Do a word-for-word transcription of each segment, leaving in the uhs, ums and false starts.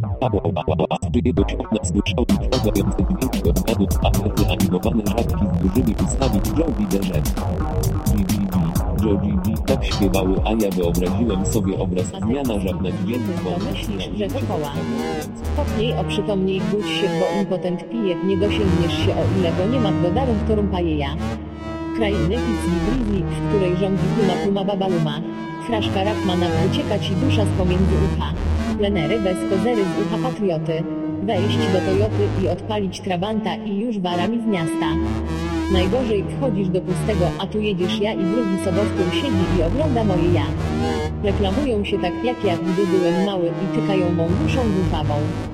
Abo oba oba a jego na zbuczał i wprowadzając dźwięk od wadu, a wtedy animowane żabki z dużymi ustami Joe widzę, że G G G, Joe G G tak śpiewały, a ja wyobraziłem sobie obraz zmiana żab na dźwięk, bo myślisz, że dokoła. Popnij, oprzytomnij, budź się, bo impotent pije, nie dosięgniesz się, o ile go nie ma w dodarów torumpa-jeja. Krainy Pizzi Grizzly, w której rządzi Puma Puma Babaluma. Fraszka rap ma nam uciekać i dusza z pomiędzy ucha. Plenery bez kozery z ucha patrioty. Wejść do Toyoty i odpalić trabanta i już warami z miasta. Najgorzej wchodzisz do pustego, a tu jedziesz ja i drugi sobowtór siedzi i ogląda moje ja. Reklamują się tak jak ja, gdy byłem mały i tykają mą duszą głupawą.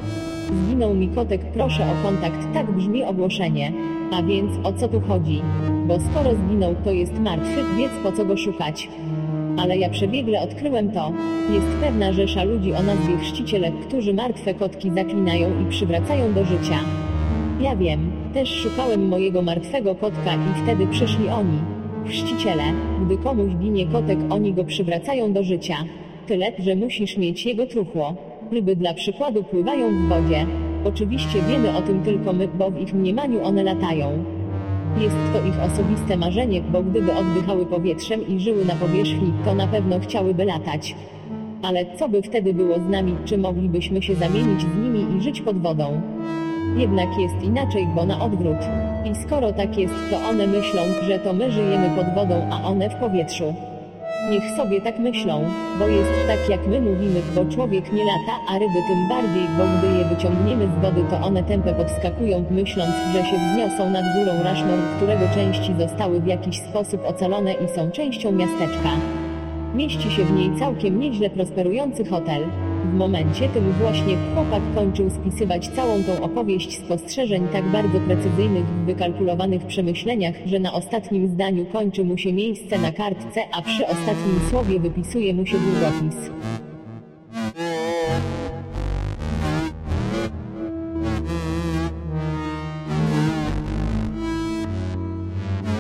Zginął mi kotek, proszę o kontakt, tak brzmi ogłoszenie. A więc o co tu chodzi? Bo skoro zginął, to jest martwy, więc po co go szukać? Ale ja przebiegle odkryłem to. Jest pewna rzesza ludzi o nazwie chrzciciele, którzy martwe kotki zaklinają i przywracają do życia. Ja wiem, też szukałem mojego martwego kotka i wtedy przyszli oni. Chrzciciele, gdy komuś ginie kotek, oni go przywracają do życia. Tyle, że musisz mieć jego truchło. Ryby dla przykładu pływają w wodzie. Oczywiście wiemy o tym tylko my, bo w ich mniemaniu one latają. Jest to ich osobiste marzenie, bo gdyby oddychały powietrzem i żyły na powierzchni, to na pewno chciałyby latać. Ale co by wtedy było z nami, czy moglibyśmy się zamienić z nimi i żyć pod wodą? Jednak jest inaczej, bo na odwrót. I skoro tak jest, to one myślą, że to my żyjemy pod wodą, a one w powietrzu. Niech sobie tak myślą, bo jest tak jak my mówimy, bo człowiek nie lata, a ryby tym bardziej, bo gdy je wyciągniemy z wody, to one tępe podskakują, myśląc, że się wzniosą nad górą Rushmore, którego części zostały w jakiś sposób ocalone i są częścią miasteczka. Mieści się w niej całkiem nieźle prosperujący hotel. W momencie tym właśnie chłopak kończył spisywać całą tą opowieść spostrzeżeń tak bardzo precyzyjnych w wykalkulowanych przemyśleniach, że na ostatnim zdaniu kończy mu się miejsce na kartce, a przy ostatnim słowie wypisuje mu się długopis.